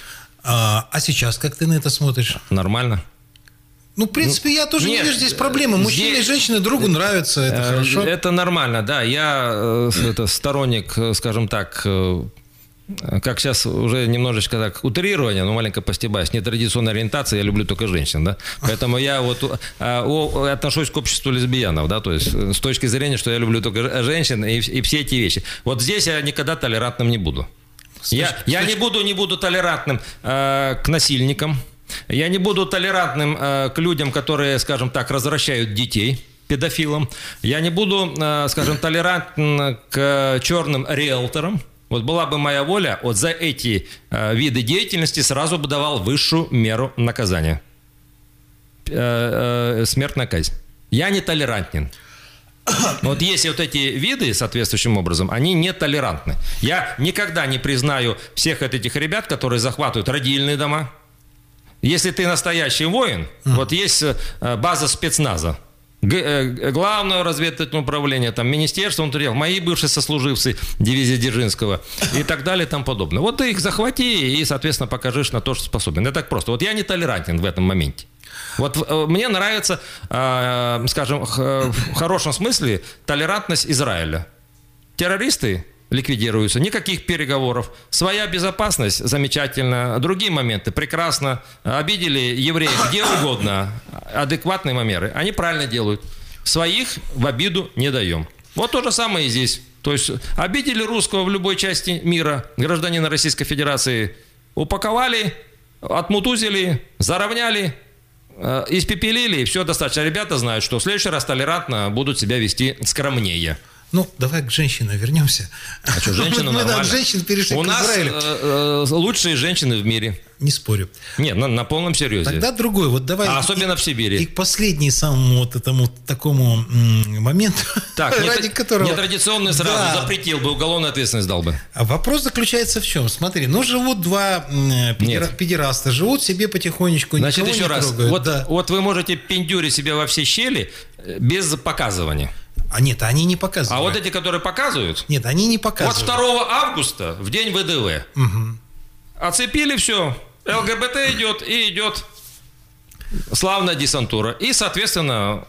А сейчас как ты на это смотришь?
Нормально.
Ну, в принципе, я тоже не вижу здесь проблемы. Мужчины и женщины другу нравятся, это хорошо.
Это нормально, да. Я сторонник, скажем так, как сейчас уже немножечко так утрирование, но маленько постебаюсь, нетрадиционной ориентации, я люблю только женщин, да, поэтому я вот отношусь к обществу лесбиянов, да, то есть с точки зрения, что я люблю только женщин и все эти вещи. Вот здесь я никогда толерантным не буду. Я не буду толерантным к насильникам, я не буду толерантным к людям, которые, скажем так, развращают детей, педофилам, я не буду, скажем, толерантным к черным риэлторам. Вот была бы моя воля, вот за эти виды деятельности сразу бы давал высшую меру наказания. Смертная казнь. Я не толерантен. Вот если вот эти виды соответствующим образом, они не толерантны. Я никогда не признаю всех этих ребят, которые захватывают родильные дома. Если ты настоящий воин, вот есть база спецназа. Главное разведывательное управление, там, Министерство внутренних дел, мои бывшие сослуживцы дивизии Дзержинского и так далее и тому подобное. Вот ты их захвати и, соответственно, покажешь на то, что способен. Это так просто. Вот я не толерантен в этом моменте. Вот мне нравится, скажем, в хорошем смысле толерантность Израиля. Террористы ликвидируются, никаких переговоров. Своя безопасность замечательно, другие моменты прекрасно. Обидели евреев где угодно, адекватные меры. Они правильно делают. Своих в обиду не даем. Вот то же самое и здесь. То есть обидели русского в любой части мира, гражданина Российской Федерации, упаковали, отмутузили, заровняли, испепелили, и все достаточно. Ребята знают, что в следующий раз толерантно будут себя вести скромнее.
Ну, давай к женщинам вернемся.
А что, женщины нормально?
Мы от женщин перешли к Израилю.
У нас лучшие женщины в мире.
Не спорю.
Нет, на полном серьезе.
Тогда другой. Вот давай.
Особенно в Сибири.
И к последнему самому вот этому такому моменту,
так,
ради которого...
Нетрадиционный сразу запретил бы, уголовную ответственность дал бы.
А вопрос заключается в чем? Смотри, живут два педераста, живут себе потихонечку,
значит,
никого
еще
не
раз,
трогают.
вот вы можете пиндюрить себя во все щели без показывания.
А нет, они не показывают.
А вот эти, которые показывают...
Нет, они не показывают.
Вот 2 августа, в день ВДВ, оцепили все, ЛГБТ идет, и идет славная десантура. И, соответственно,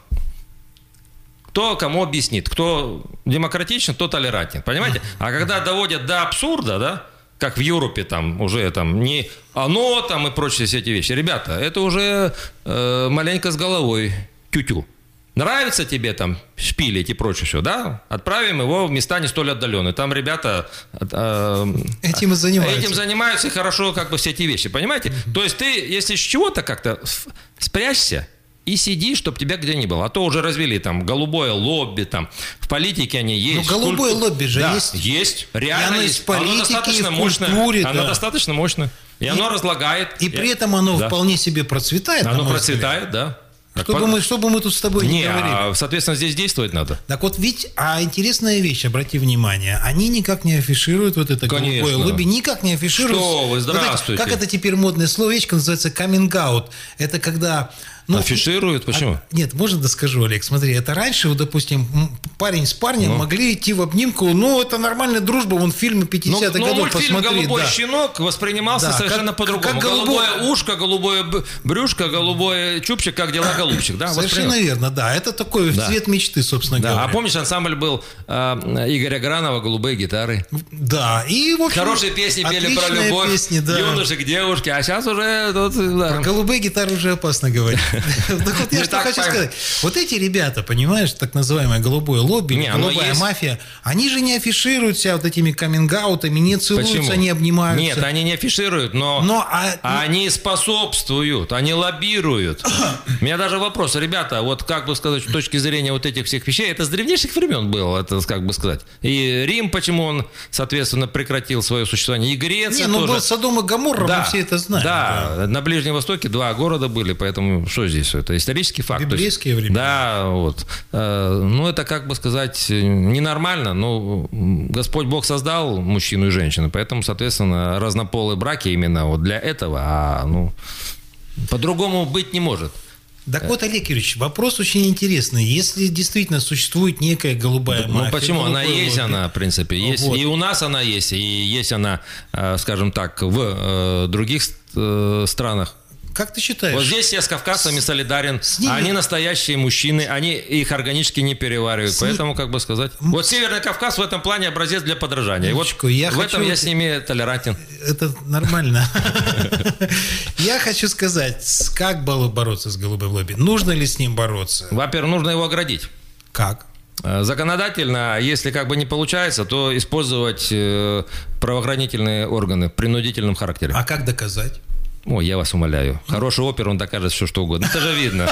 кто кому объяснит, кто демократичен, кто толерантен. Понимаете? А когда доводят до абсурда, да, как в Европе, там уже там не оно там и прочие все эти вещи. Ребята, это уже маленько с головой тю-тю. Нравится тебе там шпилить и прочее все, да? Отправим его в места не столь отдаленные. Там ребята
этим и занимаются.
Этим занимаются, и хорошо как бы все эти вещи, понимаете? То есть ты, если с чего-то как-то спрячься и сиди, чтобы тебя где не было. А то уже развели там голубое лобби, там в политике они есть.
Ну, голубое лобби же есть.
Есть, реально есть.
В политике,
оно достаточно
в
мощное.
культуре,
Оно достаточно мощное. И оно разлагает.
И при этом оно вполне себе процветает.
Оно процветает, да.
Что бы мы тут с тобой не говорили.
Соответственно, здесь действовать надо.
Так вот, ведь, интересная вещь, обрати внимание, они никак не афишируют вот это голубое лобби, никак не афишируют.
Что вы, здравствуйте.
Как это теперь модное словечко называется, каминг-аут. Это когда...
афишируют? Почему?
Нет, можно доскажу, Олег. Смотри, это раньше, вот, допустим, парень с парнем могли идти в обнимку. Это нормальная дружба. Вон фильмы 50-х годов
мультфильм
посмотри.
«Голубой щенок» воспринимался совершенно по-другому. Голубое ушко, голубое брюшко, голубой чубчик, как дела, голубчик. Да,
совершенно верно, да. Это такой цвет мечты, собственно говоря.
А помнишь, ансамбль был Игоря Гранова «Голубые гитары»?
Да. И, в общем,
хорошие песни пели про любовь, юношек, девушки. А сейчас уже...
Про голубые гитары уже опасно говорить. Так вот я что хочу сказать. Вот эти ребята, понимаешь, так называемое голубое лобби, голубая мафия, они же не афишируют себя вот этими каминг-аутами, не целуются, не обнимаются.
Нет, они не афишируют, но они способствуют, они лоббируют. У меня даже вопрос, ребята, вот как бы сказать, с точки зрения вот этих всех вещей, это с древнейших времен было, это как бы сказать. И Рим, почему он, соответственно, прекратил свое существование, и Греция тоже.
был Содом и Гоморра, мы все это знаем.
Да, на Ближнем Востоке 2 города были, поэтому что здесь? Это исторический факт.
Библейские времена.
Да, вот. Это, как бы сказать, ненормально, но Господь Бог создал мужчину и женщину, поэтому, соответственно, разнополые браки именно вот для этого, по-другому быть не может.
Так вот, Олег Юрьевич, вопрос очень интересный. Если действительно существует некая голубая мафия...
почему? Она есть, в принципе. Есть. И у нас она есть, и есть она, скажем так, в других странах.
Как ты считаешь?
Вот здесь я с кавказцами солидарен. Они настоящие мужчины, они их органически не переваривают. Поэтому, как бы сказать... Вот Северный Кавказ в этом плане образец для подражания. И вот в этом я с ними толерантен.
Это нормально. Я хочу сказать, как бороться с голубым лобби? Нужно ли с ним бороться?
Во-первых, нужно его оградить.
Как?
Законодательно, если как бы не получается, то использовать правоохранительные органы в принудительном характере.
А как доказать?
Ой, я вас умоляю. Хороший опер, он докажет все, что угодно. Это же видно.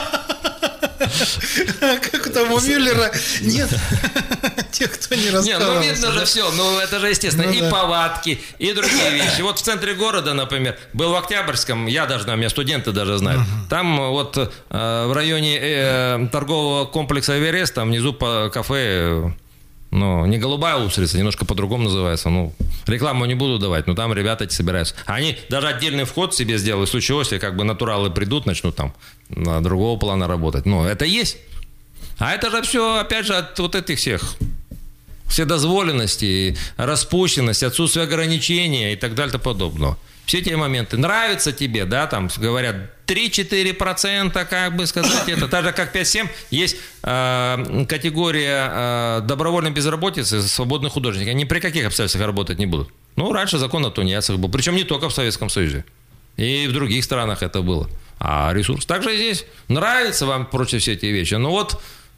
Как там у Мюллера нет тех, кто не рассказывал.
Видно же все. Это же естественно. И повадки, и другие вещи. Вот в центре города, например, был в Октябрьском, я даже знаю, меня студенты даже знают. Там вот в районе торгового комплекса «Эверест», там внизу по кафе... не голубая устрица, немножко по-другому называется. Рекламу не буду давать, но там ребята эти собираются. Они даже отдельный вход себе сделали, в случае, если как бы натуралы придут, начнут там на другого плана работать. Это есть. А это же все, опять же, от вот этих всех вседозволенности, распущенности, отсутствия ограничения и так далее и тому подобного. Все эти моменты. Нравится тебе, да, там говорят 3-4%, как бы сказать, это так же, как 5-7, есть категория добровольной безработицы, свободных художников. Они при каких обстоятельствах работать не будут? Раньше закон о тунеядцах был, причем не только в Советском Союзе. И в других странах это было. А ресурс также здесь. Нравится вам, прочие все эти вещи.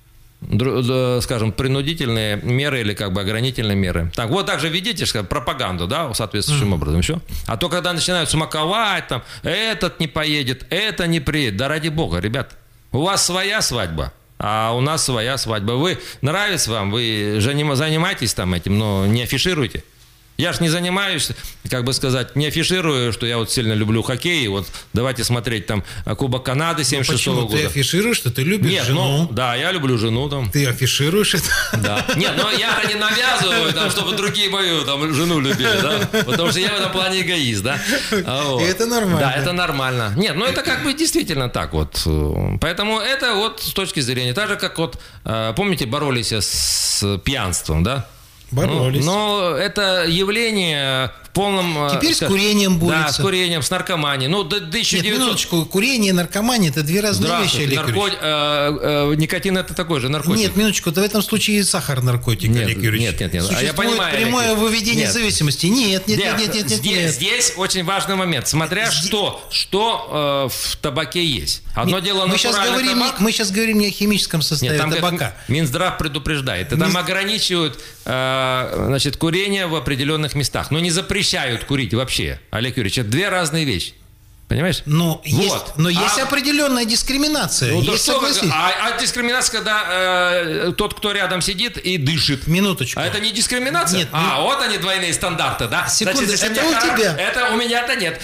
скажем, принудительные меры или как бы ограничительные меры. Так, вот так же ведите пропаганду, да, соответствующим образом, все. А то, когда начинают смаковать, там, этот не поедет, это не приедет, да ради бога, ребят, у вас своя свадьба, а у нас своя свадьба. Вы, нравится вам, вы же занимаетесь там этим, но не афишируйте. Я ж не занимаюсь, как бы сказать, не афиширую, что я вот сильно люблю хоккей, вот давайте смотреть там Кубок Канады 76-го года.
Ты афишируешь, что ты любишь жену?
Да, я люблю жену там.
Ты афишируешь это?
Да. Нет, но я-то не навязываю, там, чтобы другие мою там, жену любили, да, потому что я в этом плане эгоист, да. Вот.
И это нормально.
Да, это нормально. Нет, ну это как бы действительно так вот. Поэтому это вот с точки зрения, так же как вот, помните, боролись с пьянством, да?
Боролись.
Но это явление в полном...
Теперь с курением борются.
Да, с курением, с наркоманией. Ну, до 1900...
Нет, минуточку, курение и наркомания – это две разные вещи, Олег Юрьевич.
Никотин – это такой же наркотик.
Нет, минуточку, в этом случае и сахар наркотик, Олег Юрьевич.
Нет.
Существует
я понимаю,
прямое выведение зависимости. Нет.
Здесь очень важный момент. Смотря что в табаке есть. Одно дело натуральный табак.
Мы сейчас говорим не о химическом составе табака.
Минздрав предупреждает. И там ограничивают значит, курение в определенных местах. Но не запрещают курить вообще, Олег Юрьевич. Это две разные вещи. Понимаешь?
Но есть определенная дискриминация.
Ну,
есть, согласись.
А дискриминация, когда тот, кто рядом сидит и дышит.
Минуточку.
А это не дискриминация?
Нет.
Вот они, двойные стандарты, да?
Секунду,
значит,
это у тебя.
Это у меня-то нет.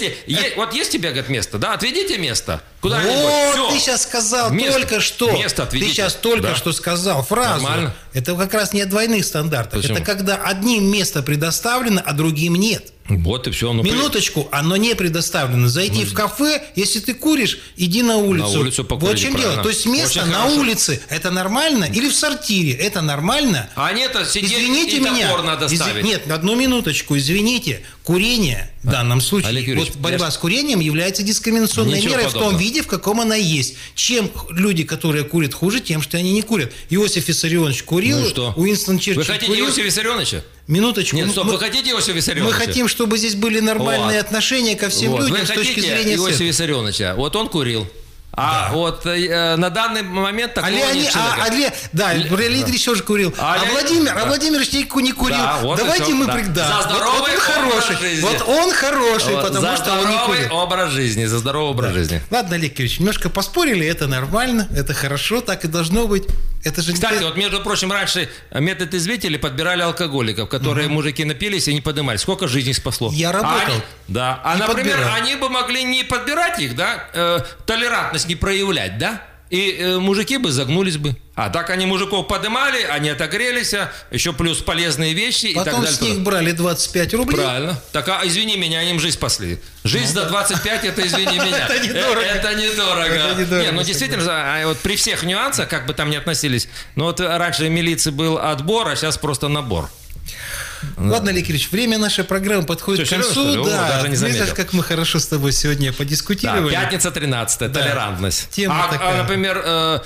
Вот есть тебе, говорит, место, да? Отведите место. Куда-нибудь.
Вот, ты сейчас сказал только что.
Место отведите.
Ты сейчас только что сказал фразу.
Нормально.
Это как раз не о двойных стандартах.
Почему?
Это когда одним место предоставлено, а другим нет.
Вот и все.
Минуточку, оно не предоставлено. Зайти в кафе, если ты куришь, иди на улицу.
На улицу покурить,
вот в чем дело. То есть место
очень
на
хорошо.
Улице, это нормально? Или в сортире, это нормально?
А нет, сидеть
извините
и
меня.
топор надо ставить.
Нет, одну минуточку, извините. Курение в данном случае,
Олег Юрьевич,
вот борьба с курением является дискриминационной
Ничего
мерой
подобного.
в том виде, в каком она есть. Чем люди, которые курят, хуже, тем, что они не курят. Иосиф Виссарионович курил,
Ну и что?
Уинстон Черчилль
Вы хотите
курил.
Иосифа Виссарионовича?
Минуточку.
Нет, стоп, вы хотите Иосифа
Мы
Виссарионовича?
хотим, чтобы здесь были нормальные отношения ко всем людям
Вы
с точки
хотите
зрения
Иосифа
церкви.
Виссарионовича? Вот он курил. А вот на данный момент такого нет человека.
Леонид Ильич тоже курил. Владимир Штейко не курил.
Да, вот
давайте
и
мы...
всё, да.
Да.
За здоровый образ жизни.
Вот он хороший, потому
за
что он не
здоровый
курит.
образ жизни, за здоровый образ жизни.
Ладно, Олег Юрьевич, немножко поспорили, это нормально, это хорошо, так и должно быть. Это же...
Кстати, вот, между прочим, раньше медотрезвители подбирали алкоголиков, которые мужики напились и не поднимались. Сколько жизней спасло?
Я работал.
Например,
подбирал.
они бы могли не подбирать их, да, толерантность не проявлять, да, и мужики бы загнулись бы. А так они мужиков поднимали, они отогрелись, еще плюс полезные вещи и так
Потом
далее.
с них брали 25 рублей.
Правильно. Так, извини меня, они им жизнь спасли. Жизнь за 25, это извини меня.
Это недорого.
Это недорого. Не, ну действительно, вот при всех нюансах, как бы там ни относились, но вот раньше в милиции был отбор, а сейчас просто набор.
Ладно, Олег Ильич, время нашей программы подходит
Что,
к концу.
серьезно, что ли? О, даже не заметил.
Видишь, как мы хорошо с тобой сегодня подискутировали.
Да, пятница 13, толерантность.
Тема такая.
Например,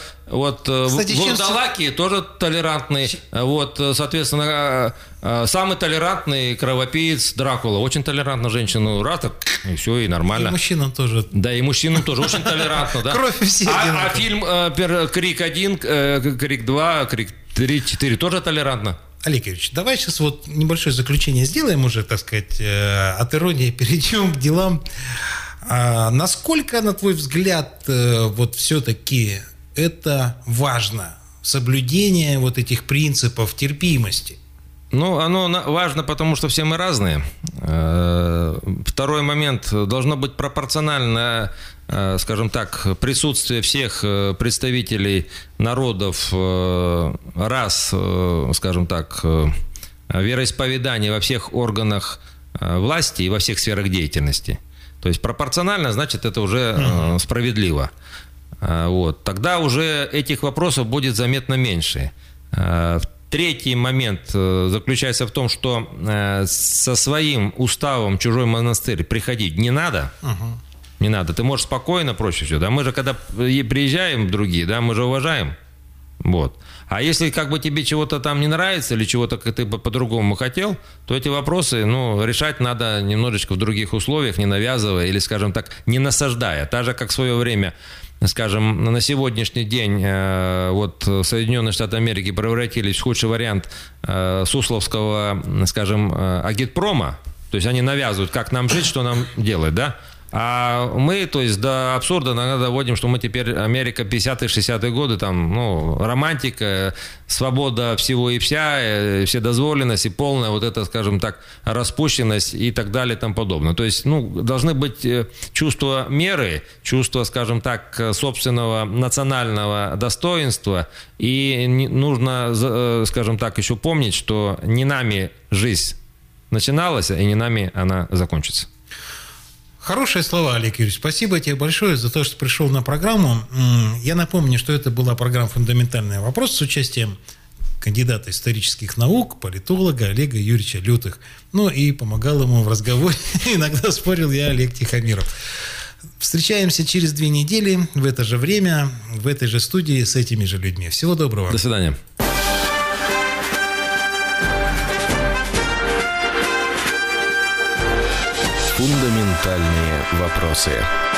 Кстати,
в Вурдалаке тоже толерантный. Вот, соответственно, самый толерантный кровопиец Дракула. Очень толерантно женщину раз, так, и все, и нормально.
И мужчинам тоже.
Да, и мужчинам тоже очень толерантно. Да.
Кровь у всех
А
одинаковая.
фильм «Крик 1», «Крик 2», «Крик 3», 4» тоже толерантно.
Олег Юрьевич, давай сейчас вот небольшое заключение сделаем уже, так сказать, от иронии перейдем к делам. Насколько, на твой взгляд, вот все-таки это важно, соблюдение вот этих принципов терпимости?
Ну, оно важно, потому что все мы разные. Второй момент. Должно быть пропорционально, скажем так, присутствие всех представителей народов, рас, скажем так, вероисповеданий во всех органах власти и во всех сферах деятельности. То есть пропорционально, значит, это уже справедливо. Вот. Тогда уже этих вопросов будет заметно меньше. Третий момент заключается в том, что со своим уставом в чужой монастырь приходить не надо. Не надо. Ты можешь спокойно, проще все. Да? Мы же, когда приезжаем другие, да, мы же уважаем. Вот. А если как бы тебе чего-то там не нравится или чего-то ты бы по-другому хотел, то эти вопросы, решать надо немножечко в других условиях, не навязывая или, скажем так, не насаждая. Так же, как в свое время скажем, на сегодняшний день вот Соединенные Штаты Америки превратились в худший вариант сусловского, скажем, агитпрома, то есть они навязывают, как нам жить, что нам делать, да? А мы, то есть, до абсурда иногда доводим, что мы теперь Америка 50-е, 60-е годы, там, ну, романтика, свобода всего и вся, вседозволенность и полная вот эта, скажем так, распущенность и так далее и тому подобное. То есть, ну, должны быть чувство меры, чувство, скажем так, собственного национального достоинства, и нужно, скажем так, еще помнить, что не нами жизнь начиналась, и не нами она закончится.
Хорошие слова, Олег Юрьевич. Спасибо тебе большое за то, что пришел на программу. Я напомню, что это была программа «Фундаментальный вопрос» с участием кандидата исторических наук, политолога Олега Юрьевича Лютых. Ну и помогал ему в разговоре. Иногда спорил я, Олег Тихомиров. Встречаемся через 2 недели в это же время, в этой же студии с этими же людьми. Всего доброго.
До свидания.
Фундаментальные вопросы.